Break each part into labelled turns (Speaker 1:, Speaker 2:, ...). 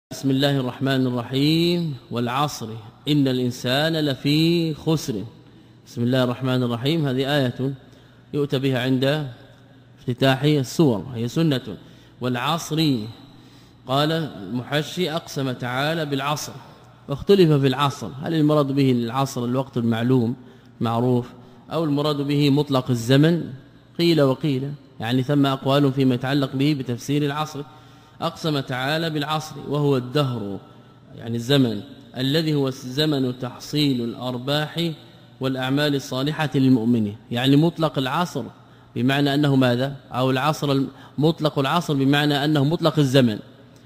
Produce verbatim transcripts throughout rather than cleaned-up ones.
Speaker 1: بسم الله الرحمن الرحيم والعصر إن الإنسان لفي خسر. بسم الله الرحمن الرحيم هذه آية يؤتى بها عند افتتاح السور، هي سنة. والعصر قال المحشي أقسم تعالى بالعصر، واختلف في العصر، هل المراد به العصر الوقت المعلوم معروف أو المراد به مطلق الزمن؟ قيل وقيل، يعني ثم أقوال فيما يتعلق به بتفسير العصر. أقسم تعالى بالعصر وهو الدهر، يعني الزمن الذي هو زمن تحصيل الأرباح والأعمال الصالحة للمؤمنين، يعني مطلق العصر بمعنى أنه ماذا؟ أو العصر مطلق العصر بمعنى أنه مطلق الزمن،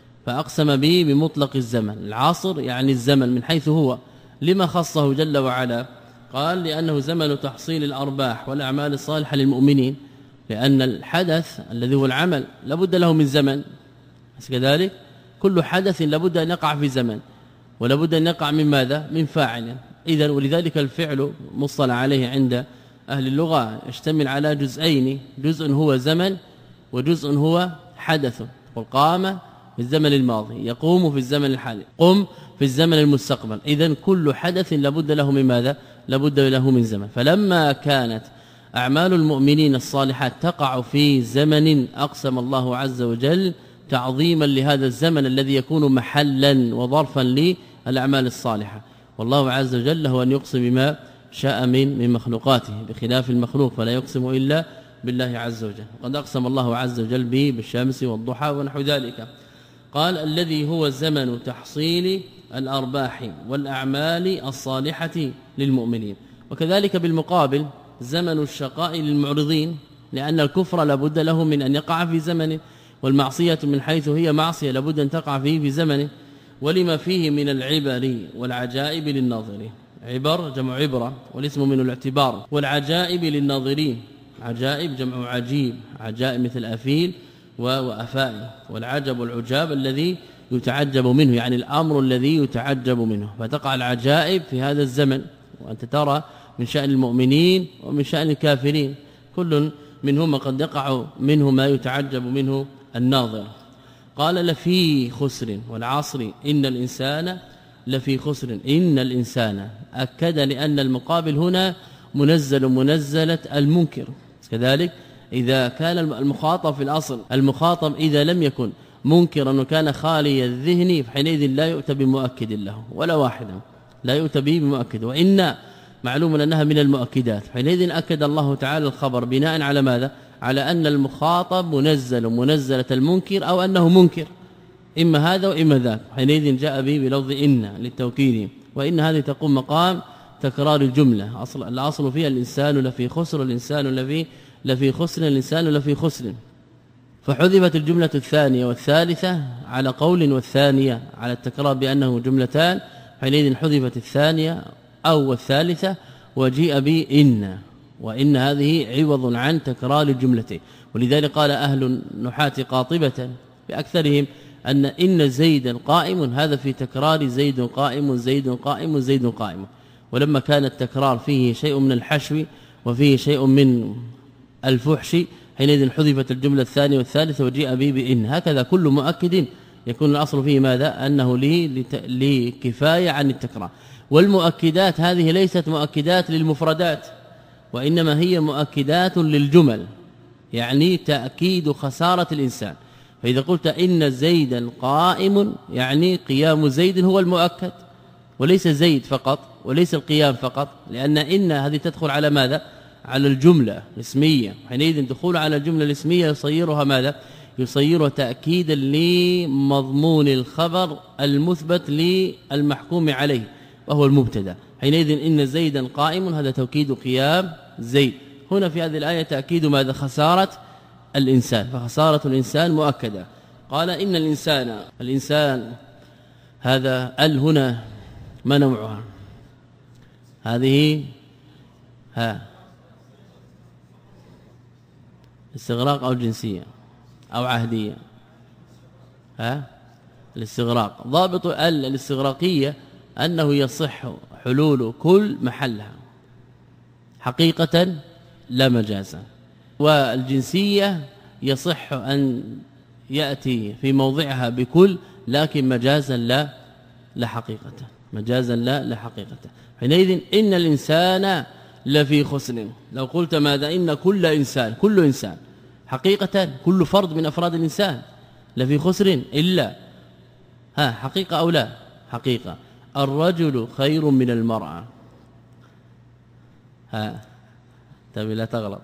Speaker 1: فأقسم به بمطلق الزمن. العصر يعني الزمن من حيث هو، لما خصه جل وعلا؟ قال لأنه زمن تحصيل الأرباح والأعمال الصالحة للمؤمنين، لأن الحدث الذي هو العمل لابد له من زمن، كذلك كل حدث لابد أن يقع في زمن، ولابد أن يقع من ماذا؟ من فاعل. إذن ولذلك الفعل مصطلح عليه عند أهل اللغة يشتمل على جزئين، جزء هو زمن وجزء هو حدث. وقام في الزمن الماضي، يقوم في الزمن الحالي، قم في الزمن المستقبل. إذن كل حدث لابد له من ماذا؟ لابد له من زمن. فلما كانت أعمال المؤمنين الصالحات تقع في زمن أقسم الله عز وجل تعظيما لهذا الزمن الذي يكون محلا وظرفا للأعمال الصالحة. والله عز وجل هو أن يقسم بما شاء من من مخلوقاته بخلاف المخلوق، فلا يقسم إلا بالله عز وجل. وقد أقسم الله عز وجل به بالشمس والضحى ونحو ذلك. قال الذي هو زمن تحصيل الأرباح والأعمال الصالحة للمؤمنين. وكذلك بالمقابل زمن الشقاء للمعرضين، لأن الكفر لابد له من أن يقع في زمن، والمعصية من حيث هي معصية لابد أن تقع فيه في زمنه، ولما فيه من العبر والعجائب للناظرين. عبر جمع عبرة، والاسم من الاعتبار، والعجائب للناظرين، عجائب جمع عجيب، عجائب مثل أفيل وأفائل، والعجب والعجاب الذي يتعجب منه، يعني الأمر الذي يتعجب منه. فتقع العجائب في هذا الزمن، وأنت ترى من شأن المؤمنين ومن شأن الكافرين كل منهما قد يقع منه ما يتعجب منه الناظر. قال لفي خسر، والعصر إن الإنسان لفي خسر. إن الإنسان أكد لأن المقابل هنا منزل منزلة المنكر. كذلك إذا كان المخاطب في الأصل، المخاطب إذا لم يكن منكرا وكان خالي الذهن فحينئذ لا يؤتى بمؤكد له ولا واحدا، لا يؤتى به بمؤكد. وإن معلوم أنها من المؤكدات، حينئذ أكد الله تعالى الخبر بناء على ماذا؟ على أن المخاطب منزل منزلة المنكر أو أنه منكر، إما هذا وإما ذاك. حينئذ جاء به بلفظ إن للتوكيد، وإن هذه تقوم مقام تكرار الجملة. أصل الأصل فيها الإنسان لفي خسر، الإنسان لفي لفي خسر، الإنسان لفي خسر. فحذفت الجملة الثانية والثالثة على قول، والثانية على التكرار بأنه جملتان، حينئذ حذفت الثانية أو الثالثة وجيء بإن، وإن هذه عوض عن تكرار الجملتين. ولذلك قال أهل النحاة قاطبة بأكثرهم أن إن زيدا قائم، هذا في تكرار زيد قائم زيد قائم زيد قائم. ولما كان التكرار فيه شيء من الحشو وفيه شيء من الفحش، حينئذ حذفت الجملة الثانية والثالثة وجيء به بإن. هكذا كل مؤكد يكون الأصل فيه ماذا؟ أنه لكفاية عن التكرار. والمؤكدات هذه ليست مؤكدات للمفردات، وإنما هي مؤكدات للجمل، يعني تأكيد خسارة الإنسان. فإذا قلت إن زيدا قائم، يعني قيام زيد هو المؤكد، وليس زيد فقط، وليس القيام فقط، لأن إن هذه تدخل على ماذا؟ على الجملة الاسمية. حينئذ دخول على الجملة الاسمية يصيرها ماذا؟ يصيرها تأكيدا لمضمون الخبر المثبت للمحكوم عليه وهو المبتدا. حينئذ إن زيدا قائم، هذا توكيد قيام زيد. هنا في هذه الآية تأكيد ماذا؟ خسارة الإنسان، فخسارة الإنسان مؤكدة. قال إن الإنسان، الإنسان هذا ال هنا ما نوعها؟ هذه ها استغراق أو جنسية أو عهدية؟ ها الاستغراق. ضابط ال الاستغراقية أنه يصح حلول كل محلها حقيقة لا مجازا، والجنسية يصح أن يأتي في موضعها بكل لكن مجازا لا لا حقيقة مجازا لا لا حقيقة. حينئذ إن الإنسان لفي خسر. لو قلت ماذا إن كل إنسان كل إنسان حقيقة كل فرد من أفراد الإنسان لفي خسر إلا ها حقيقة أو لا حقيقة الرجل خير من المرأة. ها تبي لا تغلط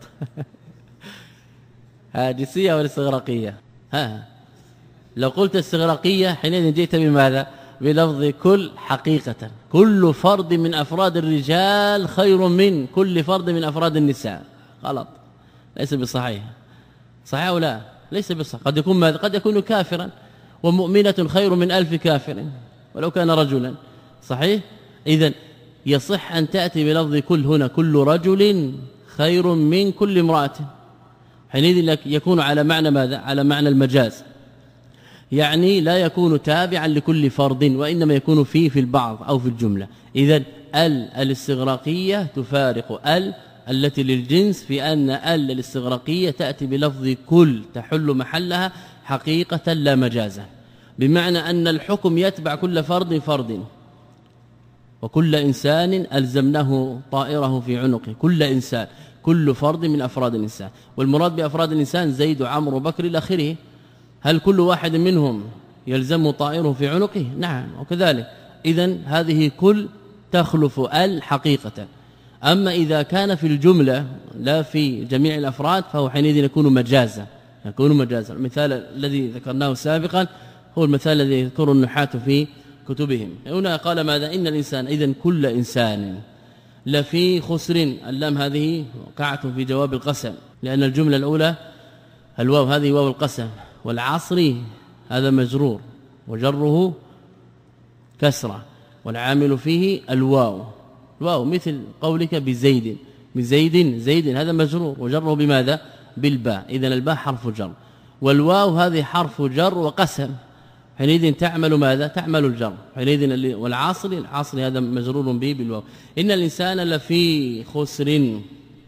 Speaker 1: ها جنسية ولا استغراقية؟ ها لو قلت استغراقية حينئذ جئت بماذا بلفظ كل حقيقة كل فرد من أفراد الرجال خير من كل فرد من أفراد النساء. غلط ليس بصحيح. صحيح أو لا؟ ليس بصحيح. قد يكون ماذا قد يكون كافرا ومؤمنة خير من ألف كافر ولو كان رجلا. صحيح. إذن يصح أن تأتي بلفظ كل هنا كل رجل خير من كل امرأة. حينئذ يكون على معنى ماذا على معنى المجاز يعني لا يكون تابعا لكل فرد وإنما يكون فيه في البعض أو في الجملة. إذن ال الاستغراقية تفارق ال التي للجنس في أن ال الاستغراقية تأتي بلفظ كل تحل محلها حقيقة لا مجازا بمعنى أن الحكم يتبع كل فرد فرد وكل إنسان ألزمناه طائره في عنقه. كل إنسان كل فرد من أفراد الإنسان والمراد بأفراد الإنسان زيد وعمر وبكر إلى آخره. هل كل واحد منهم يلزم طائره في عنقه؟ نعم وكذلك. إذن هذه كل تخلف الحقيقة. أما إذا كان في الجملة لا في جميع الأفراد فهو حينئذ يكون مجازا يكون مجازا. المثال الذي ذكرناه سابقا هو المثال الذي يذكره النحاة في كتبهم. هنا قال ماذا إن الإنسان إذن كل إنسان لفي خسر. اللام هذه وقعت في جواب القسم لأن الجملة الأولى الواو هذه واو القسم والعصر هذا مجرور وجره كسرة والعامل فيه الواو الواو مثل قولك بزيد بزيد زيد هذا مجرور وجره بماذا بالباء. إذن الباء حرف جر والواو هذه حرف جر وقسم حينئذ تعمل ماذا تعمل الجر. حينئذ والعصر العصر هذا مجرور به بالواو. إن الإنسان لفي خسر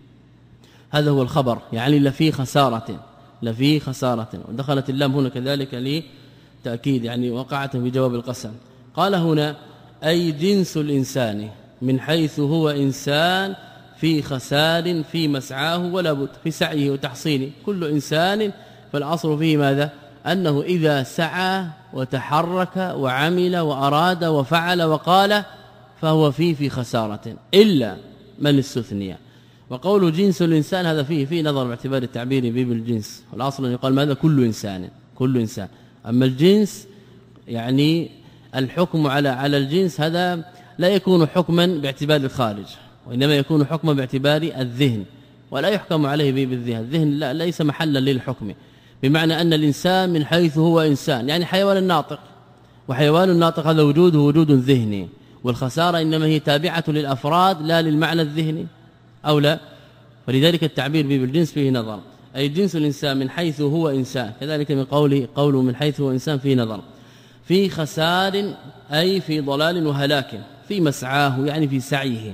Speaker 1: هذا هو الخبر يعني لفي خسارة لفي خسارة ودخلت اللام هنا كذلك لتأكيد يعني وقعت في جواب القسم. قال هنا أي جنس الإنسان من حيث هو إنسان في خسار في مسعاه ولا بد في سعيه وتحصيله. كل إنسان فالأصل فيه ماذا أنه إذا سعى وتحرك وعمل وأراد وفعل وقال فهو فيه في خسارة إلا من استثني. وقول جنس الإنسان هذا فيه فيه نظر باعتبار التعبير به بالجنس والأصل أن يقال ماذا كل إنسان كل إنسان. أما الجنس يعني الحكم على على الجنس هذا لا يكون حكما باعتبار الخارج وإنما يكون حكما باعتبار الذهن ولا يحكم عليه به بالذهن. الذهن لا ليس محلا للحكم بمعنى أن الإنسان من حيث هو إنسان يعني حيوان الناطق وحيوان الناطق هذا وجوده وجود ذهني والخسارة إنما هي تابعة للأفراد لا للمعنى الذهني أو لا. فلذلك التعبير به بالجنس فيه نظر أي جنس الإنسان من حيث هو إنسان كذلك من قوله قوله من حيث هو إنسان فيه نظر. في خسار أي في ضلال وهلاك في مسعاه يعني في سعيه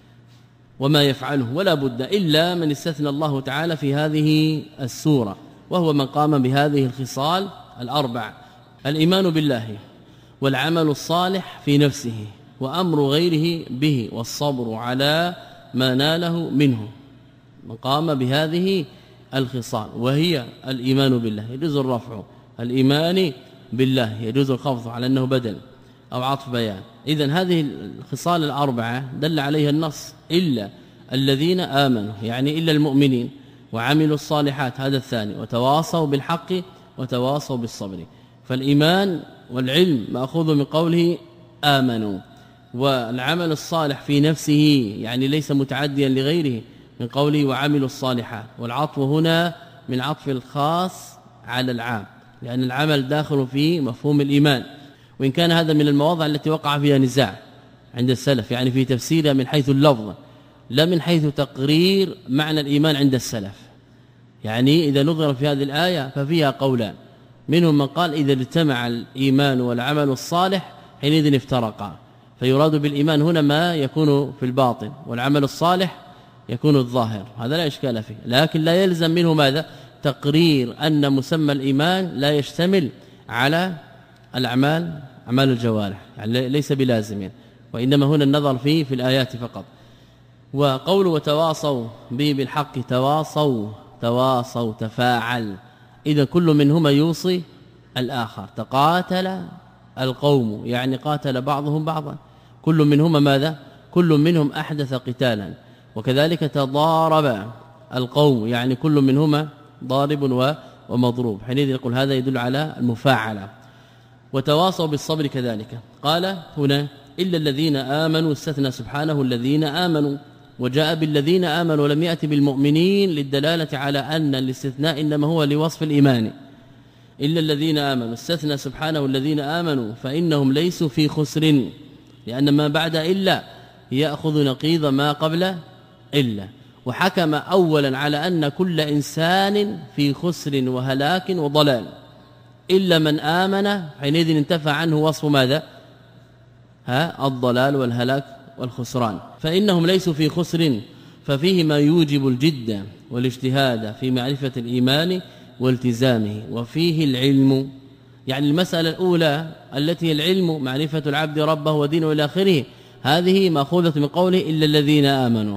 Speaker 1: وما يفعله ولا بد إلا من استثنى الله تعالى في هذه السورة وهو من قام بهذه الخصال الأربع الإيمان بالله والعمل الصالح في نفسه وأمر غيره به والصبر على ما ناله منه. من قام بهذه الخصال وهي الإيمان بالله يجوز الرفع الإيمان بالله يجوز الخفض على أنه بدل أو عطف بيان. إذن هذه الخصال الأربعة دل عليها النص إلا الذين آمنوا يعني إلا المؤمنين وعملوا الصالحات هذا الثاني وتواصوا بالحق وتواصوا بالصبر. فالإيمان والعلم مأخوذ من قوله آمنوا والعمل الصالح في نفسه يعني ليس متعديا لغيره من قوله وعملوا الصالحات والعطف هنا من عطف الخاص على العام لأن العمل داخل في مفهوم الإيمان وإن كان هذا من المواضع التي وقع فيها نزاع عند السلف يعني في تفسيرها من حيث اللفظ لا من حيث تقرير معنى الإيمان عند السلف. يعني إذا نظر في هذه الآية ففيها قولان منهم من قال إذا اجتمع الإيمان والعمل الصالح حينئذ افترقا فيراد بالإيمان هنا ما يكون في الباطن والعمل الصالح يكون الظاهر هذا لا إشكال فيه لكن لا يلزم منه ماذا تقرير أن مسمى الإيمان لا يشتمل على الأعمال أعمال الجوارح، يعني ليس بلازم، وإنما هنا النظر فيه في الآيات فقط. وقول وتواصوا به بالحق، تواصوا تواصوا تفاعل، إذا كل منهما يوصي الآخر. تقاتل القوم يعني قاتل بعضهم بعضا، كل منهما ماذا؟ كل منهم أحدث قتالا. وكذلك تضارب القوم يعني كل منهما ضارب ومضروب، حينئذ يقول هذا يدل على المفاعلة. وتواصوا بالصبر كذلك. قال هنا إلا الذين آمنوا، استثنى سبحانه الذين آمنوا، وجاء بالذين آمنوا ولم يأتي بالمؤمنين للدلالة على أن الاستثناء إنما هو لوصف الإيمان. إلا الذين آمنوا، استثنى سبحانه الذين آمنوا فإنهم ليسوا في خسر، لأن ما بعد إلا يأخذ نقيض ما قبل إلا. وحكم أولا على أن كل إنسان في خسر وهلاك وضلال إلا من آمن، حينئذ انتفى عنه وصف ماذا؟ ها الضلال والهلاك والخسران. فإنهم ليسوا في خسر، ففيه ما يوجب الجد والاجتهاد في معرفة الإيمان والتزامه، وفيه العلم، يعني المسألة الأولى التي هي العلم معرفة العبد ربه ودينه إلى آخره، هذه مأخوذة من قوله إلا الذين آمنوا.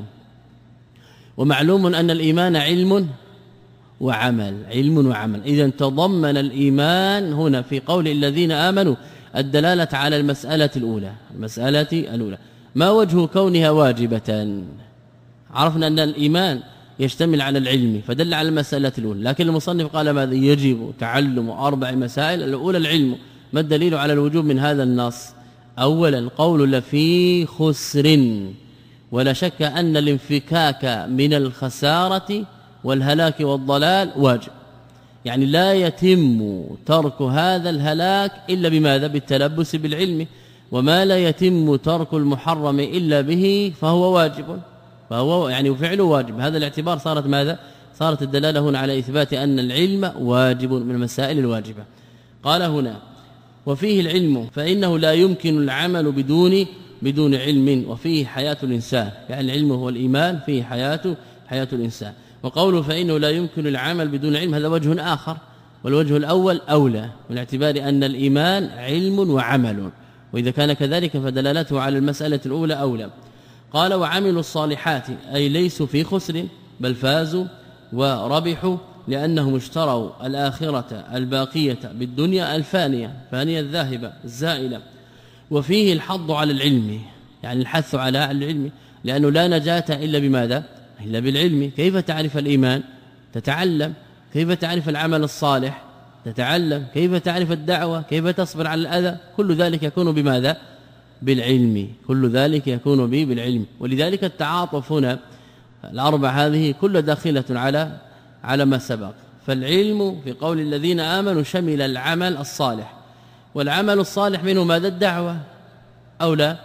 Speaker 1: ومعلوم أن الإيمان علم وعمل، علم وعمل، إذا تضمن الإيمان هنا في قول الذين آمنوا الدلالة على المسألة الأولى. المسألة الأولى ما وجه كونها واجبة؟ عرفنا أن الإيمان يشتمل على العلم فدل على المسألة الأولى، لكن المصنف قال ماذا؟ يجب تعلم أربع مسائل. الأولى العلم. ما الدليل على الوجوب من هذا النص؟ أولا القول لفي خسر، ولا شك أن الانفكاك من الخسارة والهلاك والضلال واجب، يعني لا يتم ترك هذا الهلاك إلا بماذا؟ بالتلبس بالعلم. وما لا يتم ترك المحرم إلا به فهو واجب، فهو يعني فعله واجب. هذا الاعتبار صارت ماذا؟ صارت الدلالة هنا على إثبات أن العلم واجب من المسائل الواجبة. قال هنا وفيه العلم فإنه لا يمكن العمل بدون بدون علم، وفيه حياة الإنسان، يعني العلم هو الإيمان، فيه حياة حياة الإنسان. وقوله فإنه لا يمكن العمل بدون علم هذا وجه آخر، والوجه الأول أولى من اعتبار أن الإيمان علم وعمل، وإذا كان كذلك فدلالته على المسألة الأولى أولى. قال وعملوا الصالحات أي ليسوا في خسر بل فازوا وربحوا، لأنهم اشتروا الآخرة الباقية بالدنيا الفانية، فانية الذاهبة الزائلة. وفيه الحض على العلم، يعني الحث على العلم، لأنه لا نجاة إلا بماذا؟ إلا بالعلم. كيف تعرف الإيمان؟ تتعلم. كيف تعرف العمل الصالح؟ تتعلم. كيف تعرف الدعوة؟ كيف تصبر على الأذى؟ كل ذلك يكون بماذا؟ بالعلم. كل ذلك يكون به بالعلم. ولذلك التعاطف هنا الأربع هذه كل داخلة على على ما سبق. فالعلم في قول الذين آمنوا شمل العمل الصالح، والعمل الصالح منه ماذا؟ الدعوة أو لا؟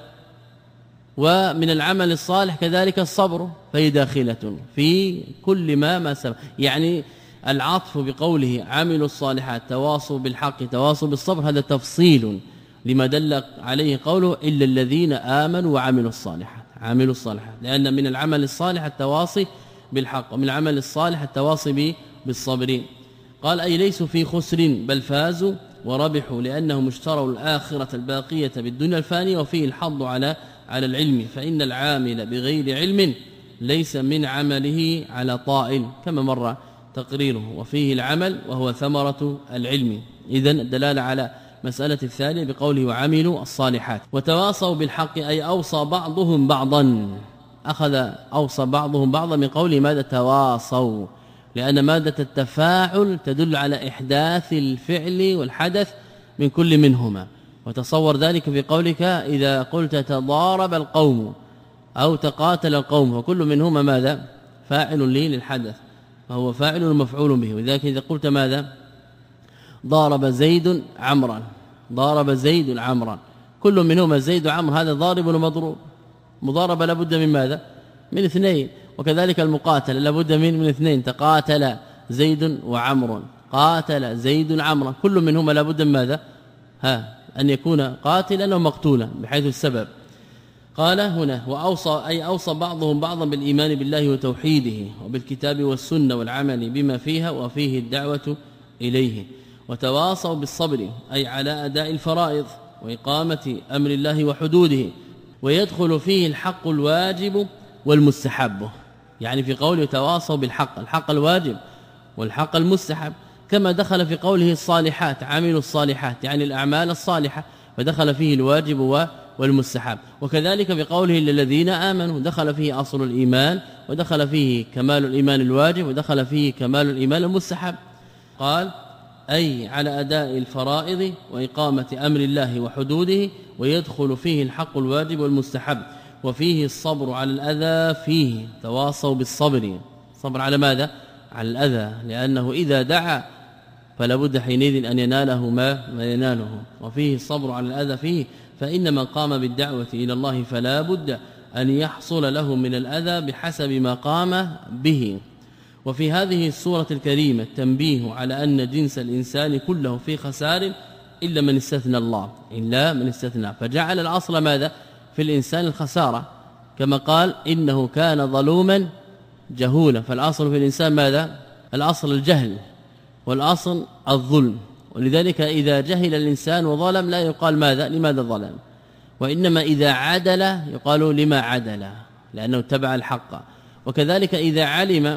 Speaker 1: ومن العمل الصالح كذلك الصبر، فهي داخلة في كل ما ما سبق. يعني العطف بقوله عملوا الصالحات تواصوا بالحق تواصوا بالصبر هذا تفصيل لما دل عليه قوله إلا الذين آمنوا وعملوا الصالحات. عملوا الصالحات لأن من العمل الصالح التواصي بالحق، ومن العمل الصالح التواصي بالصبر. قال أي ليسوا في خسر بل فازوا وربحوا، لأنهم اشتروا الآخرة الباقية بالدنيا الفانية. وفيه الحض على على العلم، فإن العامل بغير علم ليس من عمله على طائل كما مر تقريره. وفيه العمل وهو ثمرة العلم. إذن الدلالة على مسألة الثانية بقوله وعملوا الصالحات. وتواصوا بالحق أي أوصى بعضهم بعضا، أخذ أوصى بعضهم بعضا من قوله ماذا؟ تواصوا، لأن مادة التفاعل تدل على إحداث الفعل والحدث من كل منهما. وتصور ذلك في قولك إذا قلت تضارب القوم أو تقاتل القوم، وكل منهما ماذا؟ فاعل لي للحدث، فهو فاعل ومفعول به. وذلك إذا قلت ماذا؟ ضارب زيد عمرا، ضارب زيد عمرا، كل منهما زيد وعمر، هذا ضارب ومضروب. مضاربة لابد من ماذا؟ من اثنين. وكذلك المقاتل لابد من من اثنين، تقاتل زيد وعمر، قاتل زيد عمرا، كل منهما لابد من ماذا؟ ها أن يكون قاتلا ومقتولا بحيث السبب. قال هنا وأوصى أي أوصى بعضهم بعضا بالإيمان بالله وتوحيده وبالكتاب والسنة والعمل بما فيها وفيه الدعوة إليه. وتواصوا بالصبر أي على أداء الفرائض وإقامة أمر الله وحدوده، ويدخل فيه الحق الواجب والمستحب، يعني في قوله تواصوا بالحق الحق الواجب والحق المستحب، كما دخل في قوله الصالحات عملوا الصالحات يعني الأعمال الصالحة، فدخل فيه الواجب والمستحب. وكذلك بقوله للذين آمنوا دخل فيه أصل الإيمان، ودخل فيه كمال الإيمان الواجب، ودخل فيه كمال الإيمان المستحب. قال أي على أداء الفرائض وإقامة أمر الله وحدوده، ويدخل فيه الحق الواجب والمستحب، وفيه الصبر على الأذى، فيه تواصوا بالصبر، صبر على ماذا؟ على الأذى، لأنه إذا دعا فلا بد حينئذ أن يناله ما ما يناله، وفيه الصبر على الأذى فيه، فإن من قام بالدعوة إلى الله فلا بد أن يحصل له من الأذى بحسب ما قام به. وفي هذه السورة الكريمة تنبيه على أن جنس الإنسان كله في خسار إلا من استثنى الله، إلا من استثنى، فجعل الأصل ماذا في الإنسان الخسارة، كما قال إنه كان ظلوما جهولا، فالأصل في الإنسان ماذا؟ الأصل الجهل والأصل الظلم، ولذلك إذا جهل الإنسان وظلم لا يقال ماذا لماذا ظلم، وإنما إذا عدل يقال لما عدل، لأنه اتبع الحق. وكذلك إذا علم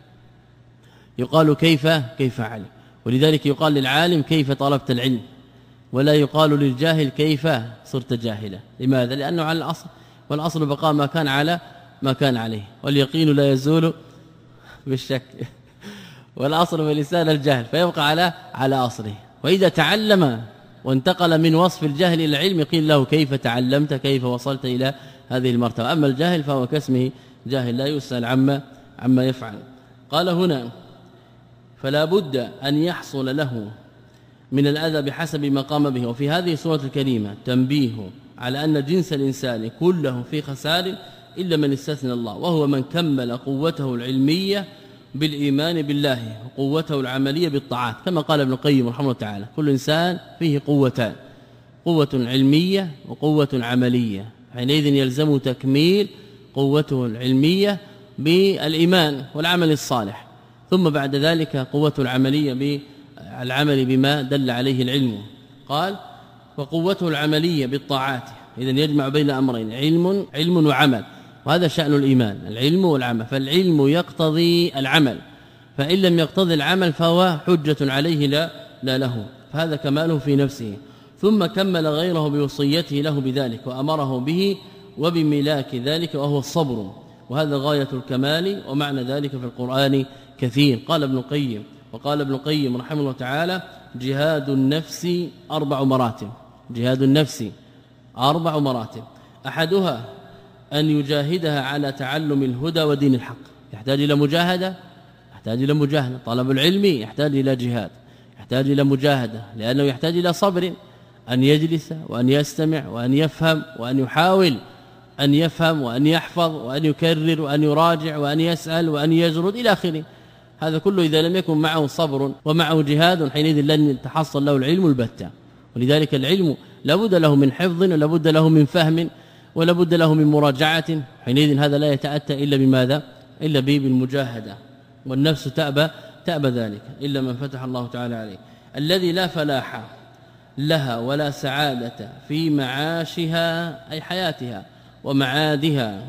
Speaker 1: يقال كيف كيف علم، ولذلك يقال للعالم كيف طلبت العلم، ولا يقال للجاهل كيف صرت جاهلا. لماذا؟ لأنه على الأصل، والأصل بقاء ما كان على ما كان عليه، واليقين لا يزول بالشك، والأصل في الإنسان الجهل فيبقى على على أصله. وإذا تعلم وانتقل من وصف الجهل إلى العلم قيل له كيف تعلمت، كيف وصلت إلى هذه المرتبة. أما الجاهل فهو كاسمه جاهل لا يسأل عما عما يفعل. قال هنا فلا بد أن يحصل له من الأذى بحسب ما قام به. وفي هذه السورة الكريمة تنبيه على أن جنس الإنسان كله في خسار إلا من استثنى الله، وهو من كمل قوته العلمية بالإيمان بالله وقوته العملية بالطاعات، كما قال ابن القيم رحمه الله تعالى كل إنسان فيه قوتان، قوة علمية وقوة عملية، حينئذ يلزم تكميل قوته العلمية بالإيمان والعمل الصالح، ثم بعد ذلك قوة العملية بالعمل بما دل عليه العلم. قال وقوته العملية بالطاعات، إذن يجمع بين أمرين، علم علم وعمل، وهذا شأن الإيمان العلم والعمل، فالعلم يقتضي العمل، فإن لم يقتضي العمل فهو حجة عليه لا, لا له، فهذا كماله في نفسه. ثم كمل غيره بوصيته له بذلك وأمره به وبملاك ذلك وهو الصبر، وهذا غاية الكمال، ومعنى ذلك في القرآن كثير. قال ابن القيم وقال ابن القيم رحمه الله تعالى جهاد النفس أربع مراتب، جهاد النفس أربع مراتب، أحدها أن يجاهدها على تعلم الهدى ودين الحق، يحتاج إلى مجاهدة، يحتاج إلى مجاهدة، طلب العلم يحتاج إلى جهاد، يحتاج إلى مجاهدة، لأنه يحتاج إلى صبر، أن يجلس وأن يستمع وأن يفهم وأن يحاول أن يفهم وأن يحفظ وأن يكرر وأن يراجع وأن يسأل وأن يجرد إلى آخره. هذا كله إذا لم يكن معه صبر ومعه جهاد حينئذ لن يتحصل له العلم البتة. ولذلك العلم لابد له من حفظ ولابد له من فهم ولابد له من مراجعة، حينئذ هذا لا يتأتى إلا بماذا؟ إلا بالمجاهدة، والنفس تأبى تأبى ذلك إلا من فتح الله تعالى عليه. الذي لا فلاح لها ولا سعادة في معاشها أي حياتها ومعادها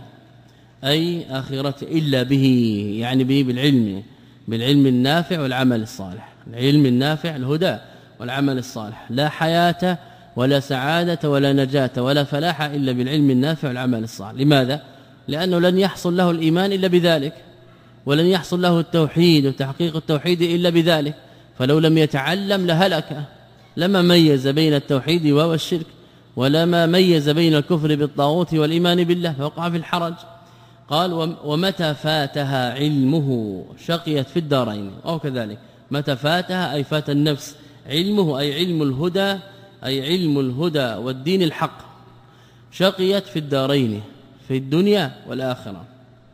Speaker 1: أي آخرة إلا به، يعني به بالعلم، بالعلم النافع والعمل الصالح، العلم النافع الهدى والعمل الصالح، لا حياة ولا سعادة ولا نجاة ولا فلاح إلا بالعلم النافع والعمل الصالح. لماذا؟ لأنه لن يحصل له الإيمان إلا بذلك، ولن يحصل له التوحيد وتحقيق التوحيد إلا بذلك، فلو لم يتعلم لهلك، لما ميز بين التوحيد والشرك، ولما ميز بين الكفر بالطاغوت والإيمان بالله، فوقع في الحرج. قال ومتى فاتها علمه شقيت في الدارين، أو كذلك متى فاتها أي فات النفس علمه أي علم الهدى أي علم الهدى والدين الحق، شقيت في الدارين في الدنيا والآخرة.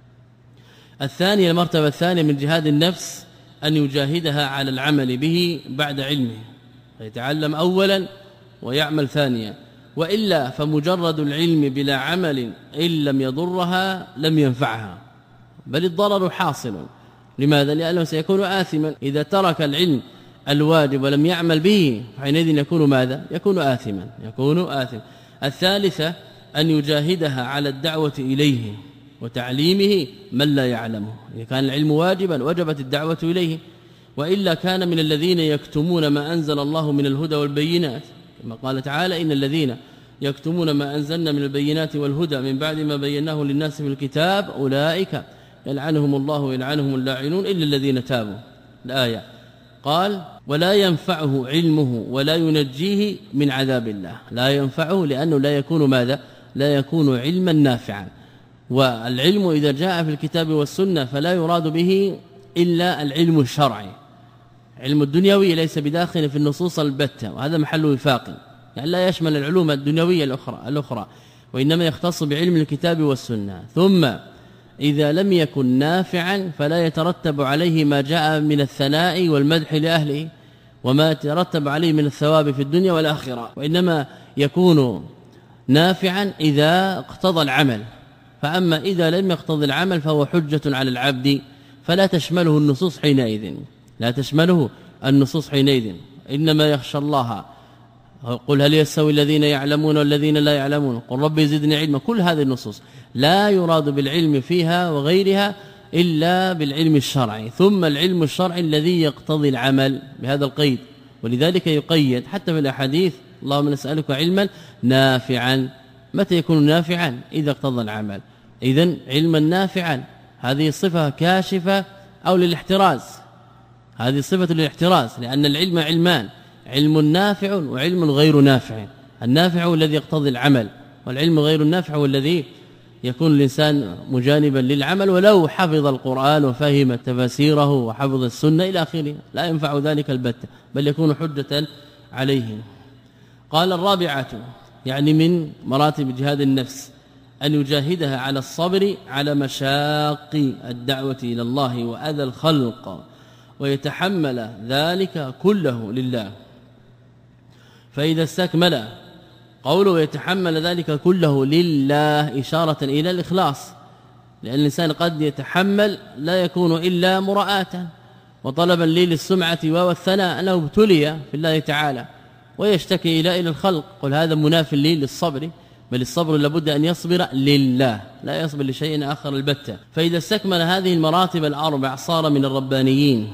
Speaker 1: الثانية المرتبة الثانية من جهاد النفس أن يجاهدها على العمل به بعد علمه، يتعلم أولا ويعمل ثانيا، وإلا فمجرد العلم بلا عمل إن لم يضرها لم ينفعها، بل الضرر حاصل. لماذا؟ لأنه سيكون آثما إذا ترك العلم الواجب ولم يعمل به حينئذ يكون ماذا؟ يكون آثما يكون آثما الثالثة أن يجاهدها على الدعوة إليه وتعليمه من لا يعلمه. إذا كان العلم واجبا وجبت الدعوة إليه، وإلا كان من الذين يكتمون ما أنزل الله من الهدى والبينات، كما قال تعالى إن الذين يكتمون ما أنزلنا من البينات والهدى من بعد ما بيناه للناس في الكتاب أولئك يلعنهم الله ويلعنهم اللاعنون إلا الذين تابوا. الآية قال ولا ينفعه علمه ولا ينجيه من عذاب الله. لا ينفعه لأنه لا يكون ماذا؟ لا يكون علما نافعا. والعلم إذا جاء في الكتاب والسنة فلا يراد به إلا العلم الشرعي. علم الدنيوي ليس بداخل في النصوص البتة، وهذا محل وفاق، يعني لا يشمل العلوم الدنيوية الأخرى الأخرى وإنما يختص بعلم الكتاب والسنة. ثم إذا لم يكن نافعا فلا يترتب عليه ما جاء من الثناء والمدح لأهله وما يترتب عليه من الثواب في الدنيا والآخرة، وإنما يكون نافعا إذا اقتضى العمل. فأما إذا لم يقتضي العمل فهو حجة على العبد فلا تشمله النصوص حينئذ لا تشمله النصوص حينئذ إنما يخشى الله. قل هل يستوي الذين يعلمون والذين لا يعلمون قل ربي زدني علما. كل هذه النصوص لا يراد بالعلم فيها وغيرها إلا بالعلم الشرعي، ثم العلم الشرعي الذي يقتضي العمل بهذا القيد. ولذلك يقيد حتى في الأحاديث اللهم نسألك علما نافعا. متى يكون نافعا؟ إذا اقتضى العمل. إذن علما نافعا هذه صفة كاشفة أو للاحتراز، هذه صفة للاحتراز، لأن العلم علمان، علم نافع وعلم غير نافع. النافع هو الذي يقتضي العمل، والعلم غير النافع هو الذي يكون الإنسان مجانبا للعمل ولو حفظ القرآن وفهم تفاسيره وحفظ السنة إلى آخره، لا ينفع ذلك البتة بل يكون حجة عليه. قال الرابعة يعني من مراتب جهاد النفس أن يجاهدها على الصبر على مشاق الدعوة إلى الله وأذى الخلق ويتحمل ذلك كله لله. فإذا استكمل قوله يتحمل ذلك كله لله إشارة إلى الإخلاص، لأن الإنسان قد يتحمل لا يكون إلا مراءة وطلبا لي للسمعة والثناء أنه ابتلي في الله تعالى ويشتكي إلى إلى الخلق. قل هذا مناف لي للصبر، بل الصبر لابد أن يصبر لله لا يصبر لشيء آخر البتة. فإذا استكمل هذه المراتب الأربع صار من الربانيين.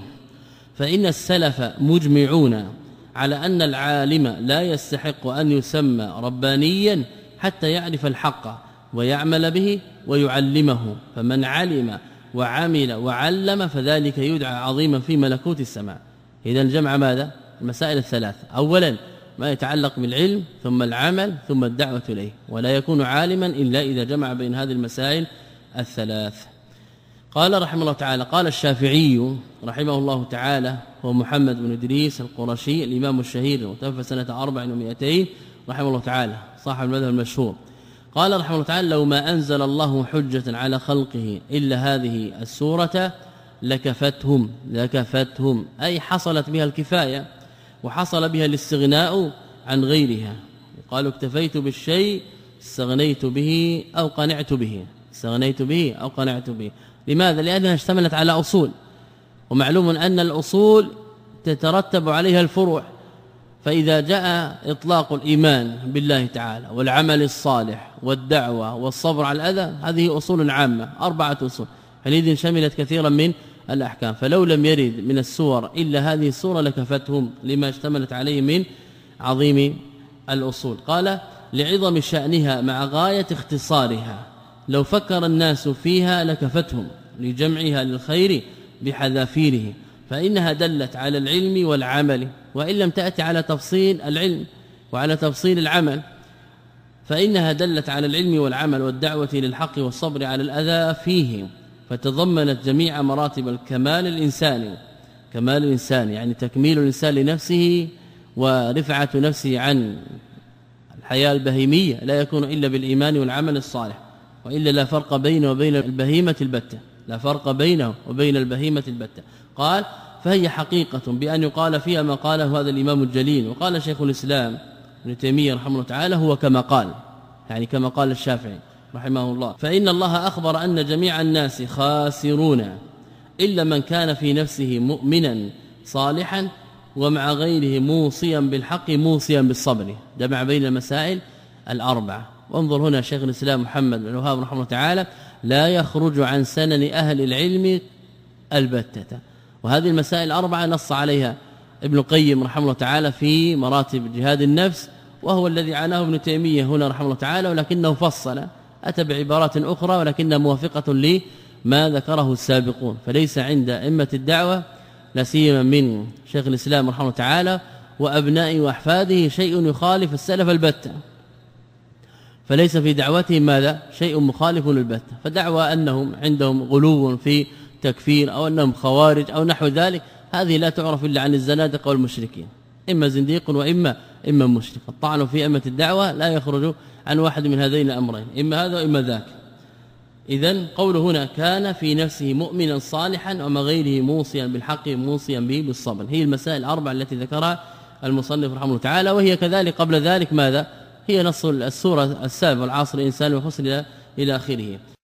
Speaker 1: فإن السلف مجمعون على أن العالم لا يستحق أن يسمى ربانيا حتى يعرف الحق ويعمل به ويعلمه، فمن علم وعمل وعلم فذلك يدعى عظيما في ملكوت السماء. إذا الجمع ماذا؟ المسائل الثلاث، أولا ما يتعلق بالعلم ثم العمل ثم الدعوة إليه، ولا يكون عالما إلا إذا جمع بين هذه المسائل الثلاث. قال رحمه الله تعالى قال الشافعي رحمه الله تعالى هو محمد بن إدريس القرشي الإمام الشهير المتوفى سنة أربع ومئتين رحمه الله تعالى صاحب المذهب المشهور. قال رحمه الله تعالى لو ما أنزل الله حجة على خلقه إلا هذه السورة لكفتهم لكفتهم أي حصلت بها الكفاية وحصل بها الاستغناء عن غيرها. قالوا اكتفيت بالشيء استغنيت به أو قنعت به استغنيت به أو قنعت به. لماذا؟ لأنها اشتملت على أصول، ومعلوم أن الأصول تترتب عليها الفروع. فإذا جاء إطلاق الإيمان بالله تعالى والعمل الصالح والدعوة والصبر على الأذى، هذه أصول عامة أربعة أصول، حينئذ شملت كثيرا من الأحكام. فلو لم يرد من السور إلا هذه السورة لكفتهم لما اشتملت عليه من عظيم الأصول. قال لعظم شأنها مع غاية اختصارها، لو فكر الناس فيها لكفتهم لجمعها للخير بحذافيره، فإنها دلت على العلم والعمل، وإن لم تأتي على تفصيل العلم وعلى تفصيل العمل فإنها دلت على العلم والعمل والدعوة للحق والصبر على الأذى فيه، فتضمنت جميع مراتب الكمال الإنساني. كمال الإنسان يعني تكميل الإنسان لنفسه ورفعة نفسه عن الحياة البهيمية لا يكون إلا بالإيمان والعمل الصالح، وإلا لا فرق بينه وبين البهيمة البتة لا فرق بينه وبين البهيمة البتة. قال فهي حقيقة بأن يقال فيها ما قاله هذا الإمام الجليل. وقال شيخ الإسلام ابن تيمية رحمه الله تعالى هو كما قال، يعني كما قال الشافعي رحمه الله، فإن الله أخبر أن جميع الناس خاسرون إلا من كان في نفسه مؤمنا صالحا ومع غيره موصيا بالحق موصيا بالصبر. جمع بين المسائل الأربعة. وانظر هنا شيخ الإسلام محمد بن الوهاب رحمه الله تعالى لا يخرج عن سنن أهل العلم البتة. وهذه المسائل الأربعة نص عليها ابن القيم رحمه الله تعالى في مراتب جهاد النفس، وهو الذي عناه ابن تيمية هنا رحمه الله تعالى، ولكنه فصل أتى بعبارات أخرى ولكنها موافقة لما ذكره السابقون. فليس عند أئمة الدعوة لا سيما من شيخ الإسلام رحمه الله تعالى وأبنائه وأحفاده شيء يخالف السلف البتة، فليس في دعوتهم ماذا شيء مخالف للبتة. فدعوى أنهم عندهم غلو في تكفير أو أنهم خوارج أو نحو ذلك، هذه لا تعرف إلا عن الزنادقة والمشركين، إما زنديق وإما إما مشرك. الطعن في أئمة الدعوة لا يخرج عن واحد من هذين الأمرين، إما هذا وإما ذاك. إذن قوله هنا كان في نفسه مؤمنا صالحا وما غيره موصيا بالحق موصيا به بالصبر، هي المسائل الأربعة التي ذكرها المصنف رحمه الله تعالى. وهي كذلك قبل ذلك ماذا هي نص السورة السابقة والعصر الإنسان وخسر إلى آخره.